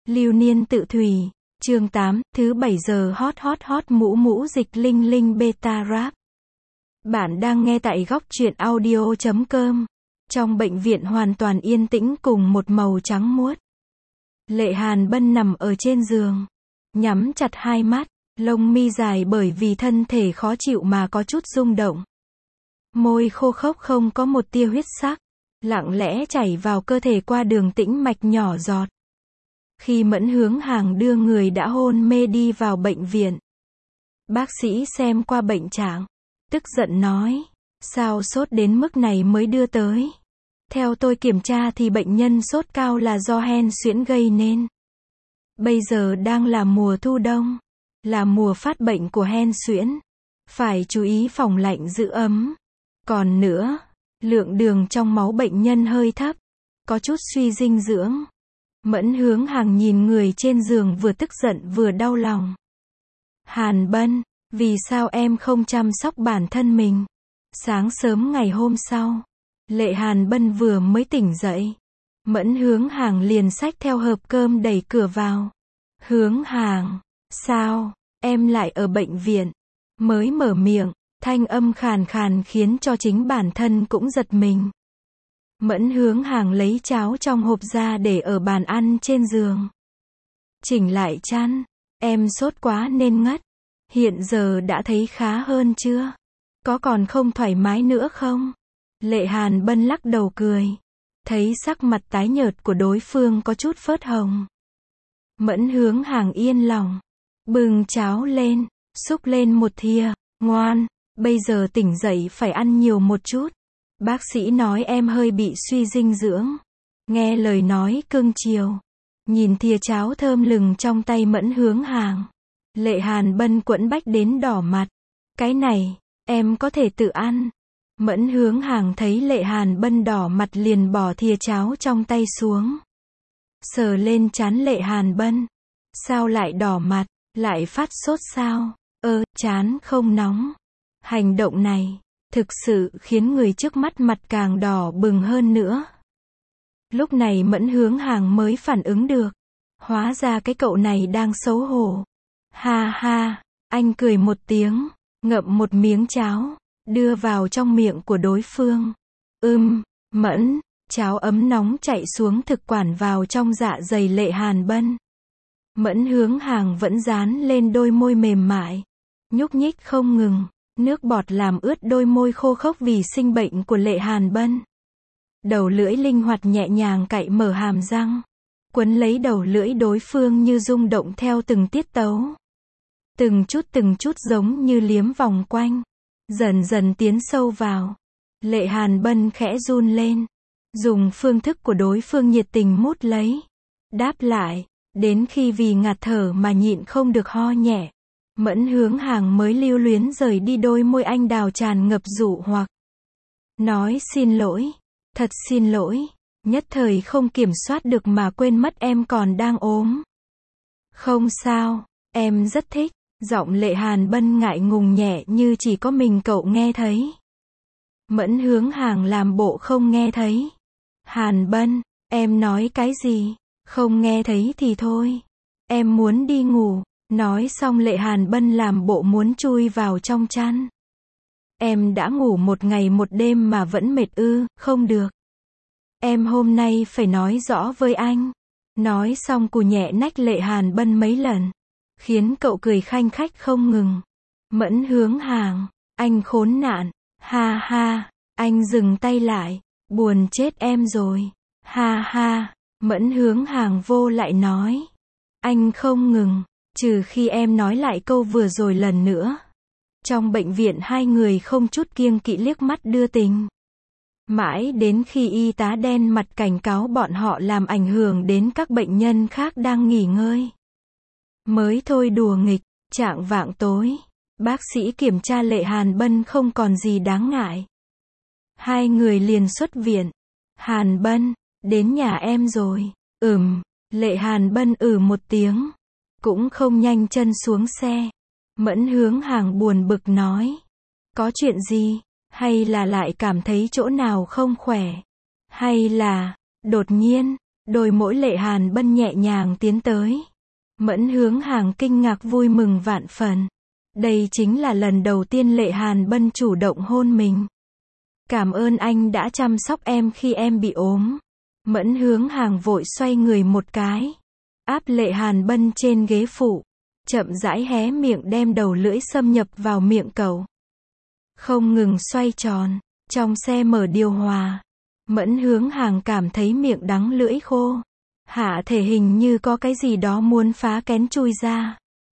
Lưu niên tự thủy, chương 8, thứ 7 giờ hot mũ mũ dịch linh linh beta rap. Bạn đang nghe tại góc truyện audio.com. Trong bệnh viện hoàn toàn yên tĩnh cùng một màu trắng muốt. Lệ Hàn Bân nằm ở trên giường, nhắm chặt hai mắt, lông mi dài bởi vì thân thể khó chịu mà có chút rung động. Môi khô khốc không có một tia huyết sắc, lặng lẽ chảy vào cơ thể qua đường tĩnh mạch nhỏ giọt. Khi Mẫn Hướng Hàng đưa người đã hôn mê đi vào bệnh viện, bác sĩ xem qua bệnh trạng, tức giận nói, sao sốt đến mức này mới đưa tới. Theo tôi kiểm tra thì bệnh nhân sốt cao là do hen suyễn gây nên. Bây giờ đang là mùa thu đông, là mùa phát bệnh của hen suyễn. Phải chú ý phòng lạnh giữ ấm. Còn nữa, lượng đường trong máu bệnh nhân hơi thấp, có chút suy dinh dưỡng. Mẫn Hướng Hàng nhìn người trên giường vừa tức giận vừa đau lòng. Hàn Bân, vì sao em không chăm sóc bản thân mình? Sáng sớm ngày hôm sau, Lệ Hàn Bân vừa mới tỉnh dậy. Mẫn Hướng Hàng liền xách theo hộp cơm đẩy cửa vào. Hướng Hàng, sao, em lại ở bệnh viện? Mới mở miệng, thanh âm khàn khàn khiến cho chính bản thân cũng giật mình. Mẫn Hướng Hàng lấy cháo trong hộp ra để ở bàn ăn trên giường. Chỉnh lại chăn, em sốt quá nên ngất. Hiện giờ đã thấy khá hơn chưa? Có còn không thoải mái nữa không? Lệ Hàn Bân lắc đầu cười. Thấy sắc mặt tái nhợt của đối phương có chút phớt hồng. Mẫn Hướng Hàng yên lòng. Bưng cháo lên, xúc lên một thìa. Ngoan, bây giờ tỉnh dậy phải ăn nhiều một chút. Bác sĩ nói em hơi bị suy dinh dưỡng. Nghe lời nói cưng chiều. Nhìn thìa cháo thơm lừng trong tay Mẫn Hướng Hàng. Lệ Hàn Bân quẫn bách đến đỏ mặt. Cái này, em có thể tự ăn. Mẫn Hướng Hàng thấy Lệ Hàn Bân đỏ mặt liền bỏ thìa cháo trong tay xuống. Sờ lên trán Lệ Hàn Bân. Sao lại đỏ mặt, lại phát sốt sao? Trán không nóng. Hành động này thực sự khiến người trước mắt mặt càng đỏ bừng hơn nữa. Lúc này Mẫn Hướng Hàng mới phản ứng được. Hóa ra cái cậu này đang xấu hổ. Ha ha, anh cười một tiếng, ngậm một miếng cháo, đưa vào trong miệng của đối phương. Mẫn, cháo ấm nóng chạy xuống thực quản vào trong dạ dày Lệ Hàn Bân. Mẫn Hướng Hàng vẫn dán lên đôi môi mềm mại, nhúc nhích không ngừng. Nước bọt làm ướt đôi môi khô khốc vì sinh bệnh của Lệ Hàn Bân. Đầu lưỡi linh hoạt nhẹ nhàng cạy mở hàm răng, quấn lấy đầu lưỡi đối phương như rung động theo từng tiết tấu. Từng chút giống như liếm vòng quanh, dần dần tiến sâu vào. Lệ Hàn Bân khẽ run lên, dùng phương thức của đối phương nhiệt tình mút lấy, đáp lại, đến khi vì ngạt thở mà nhịn không được ho nhẹ. Mẫn Hướng Hàng mới lưu luyến rời đi đôi môi anh đào tràn ngập dụ hoặc. Nói xin lỗi, thật xin lỗi, nhất thời không kiểm soát được mà quên mất em còn đang ốm. Không sao, em rất thích. Giọng Lệ Hàn Bân ngại ngùng nhẹ như chỉ có mình cậu nghe thấy. Mẫn Hướng Hàng làm bộ không nghe thấy. Hàn Bân, em nói cái gì? Không nghe thấy thì thôi. Em muốn đi ngủ. Nói xong Lệ Hàn Bân làm bộ muốn chui vào trong chăn. Em đã ngủ một ngày một đêm mà vẫn mệt ư? Không được. Em hôm nay phải nói rõ với anh. Nói xong cù nhẹ nách Lệ Hàn Bân mấy lần, khiến cậu cười khanh khách không ngừng. Mẫn Hướng Hàng, anh khốn nạn. Ha ha, anh dừng tay lại. Buồn chết em rồi. Ha ha, Mẫn Hướng Hàng vô lại nói. Anh không ngừng, trừ khi em nói lại câu vừa rồi lần nữa. Trong bệnh viện hai người không chút kiêng kỵ liếc mắt đưa tình. Mãi đến khi y tá đen mặt cảnh cáo bọn họ làm ảnh hưởng đến các bệnh nhân khác đang nghỉ ngơi, mới thôi đùa nghịch. Chạng vạng tối, bác sĩ kiểm tra Lệ Hàn Bân không còn gì đáng ngại. Hai người liền xuất viện. Hàn Bân, đến nhà em rồi. Lệ Hàn Bân một tiếng, cũng không nhanh chân xuống xe. Mẫn Hướng Hàng buồn bực nói. Có chuyện gì? Hay là lại cảm thấy chỗ nào không khỏe? Hay là, đột nhiên, Đôi mỗi Lệ Hàn Bân nhẹ nhàng tiến tới. Mẫn Hướng Hàng kinh ngạc vui mừng vạn phần. Đây chính là lần đầu tiên Lệ Hàn Bân chủ động hôn mình. Cảm ơn anh đã chăm sóc em khi em bị ốm. Mẫn Hướng Hàng vội xoay người một cái. Áp Lệ Hàn Bân trên ghế phụ. Chậm rãi hé miệng đem đầu lưỡi xâm nhập vào miệng cậu. Không ngừng xoay tròn. Trong xe mở điều hòa. Mẫn Hướng Hàng cảm thấy miệng đắng lưỡi khô. Hạ thể hình như có cái gì đó muốn phá kén chui ra.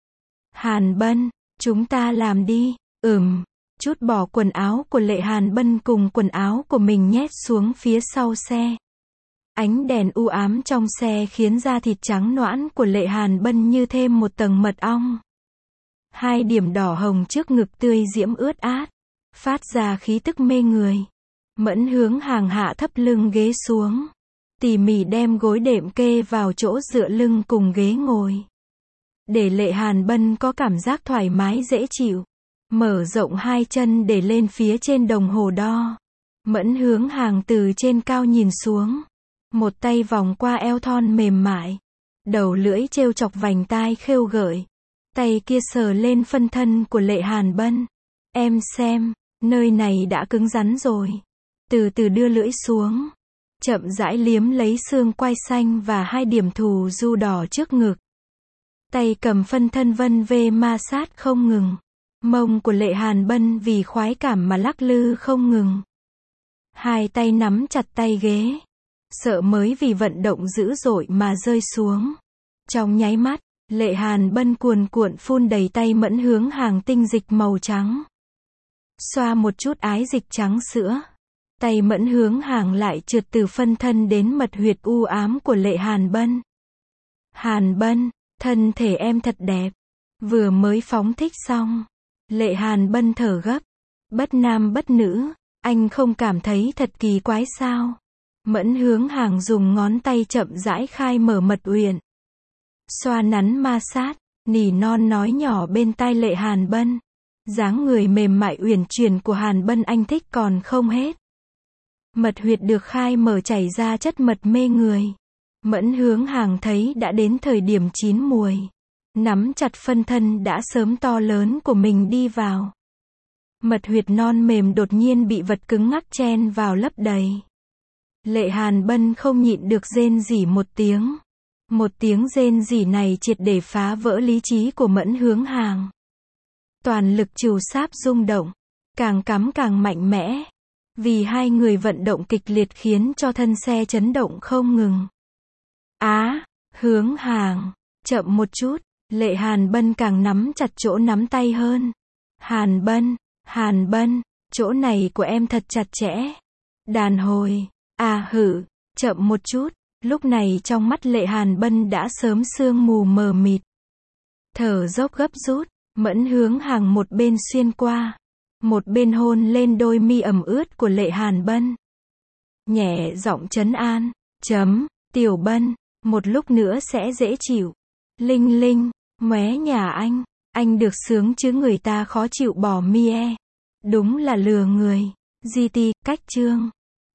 Hàn Bân, chúng ta làm đi. Chút bỏ quần áo của Lệ Hàn Bân cùng quần áo của mình nhét xuống phía sau xe. Ánh đèn u ám trong xe khiến da thịt trắng nõn của Lệ Hàn Bân như thêm một tầng mật ong. Hai điểm đỏ hồng trước ngực tươi diễm ướt át, phát ra khí tức mê người. Mẫn Hướng Hàng hạ thấp lưng ghế xuống, tỉ mỉ đem gối đệm kê vào chỗ dựa lưng cùng ghế ngồi. Để Lệ Hàn Bân có cảm giác thoải mái dễ chịu. Mở rộng hai chân để lên phía trên đồng hồ đo. Mẫn Hướng Hàng từ trên cao nhìn xuống. Một tay vòng qua eo thon mềm mại. Đầu lưỡi trêu chọc vành tai khêu gợi. Tay kia sờ lên phân thân của Lệ Hàn Bân. Em xem, nơi này đã cứng rắn rồi. Từ từ đưa lưỡi xuống. Chậm rãi liếm lấy xương quai xanh và hai điểm thù du đỏ trước ngực. Tay cầm phân thân vân vê ma sát không ngừng. Mông của Lệ Hàn Bân vì khoái cảm mà lắc lư không ngừng. Hai tay nắm chặt tay ghế. Sợ mới vì vận động dữ dội mà rơi xuống. Trong nháy mắt, Lệ Hàn Bân cuồn cuộn phun đầy tay Mẫn Hướng Hàng tinh dịch màu trắng. Xoa một chút ái dịch trắng sữa. Tay Mẫn Hướng Hàng lại trượt từ phân thân đến mật huyệt u ám của Lệ Hàn Bân. Hàn Bân, thân thể em thật đẹp. Vừa mới phóng thích xong. Lệ Hàn Bân thở gấp. Bất nam bất nữ, anh không cảm thấy thật kỳ quái sao? Mẫn Hướng Hàng dùng ngón tay chậm rãi khai mở mật uyển. Xoa nắn ma sát, nỉ non nói nhỏ bên tai Lệ Hàn Bân. Dáng người mềm mại uyển chuyển của Hàn Bân anh thích còn không hết. Mật huyệt được khai mở chảy ra chất mật mê người. Mẫn Hướng Hàng thấy đã đến thời điểm chín muồi. Nắm chặt phân thân đã sớm to lớn của mình đi vào. Mật huyệt non mềm đột nhiên bị vật cứng ngắc chen vào lấp đầy. Lệ Hàn Bân không nhịn được rên rỉ một tiếng. Một tiếng rên rỉ này triệt để phá vỡ lý trí của Mẫn Hướng Hàng. Toàn lực trù sáp rung động, càng cắm càng mạnh mẽ. Vì hai người vận động kịch liệt khiến cho thân xe chấn động không ngừng. Hướng Hàng, chậm một chút. Lệ Hàn Bân càng nắm chặt chỗ nắm tay hơn. Hàn Bân, chỗ này của em thật chặt chẽ. Đàn hồi, chậm một chút. Lúc này trong mắt Lệ Hàn Bân đã sớm sương mù mờ mịt. Thở dốc gấp rút, Mẫn Hướng Hàng một bên xuyên qua, một bên hôn lên đôi mi ẩm ướt của Lệ Hàn Bân. Nhẹ giọng trấn an, Tiểu Bân, một lúc nữa sẽ dễ chịu. Linh Linh, mé nhà anh được sướng chứ người ta khó chịu bỏ mie. Đúng là lừa người. GT, cách chương.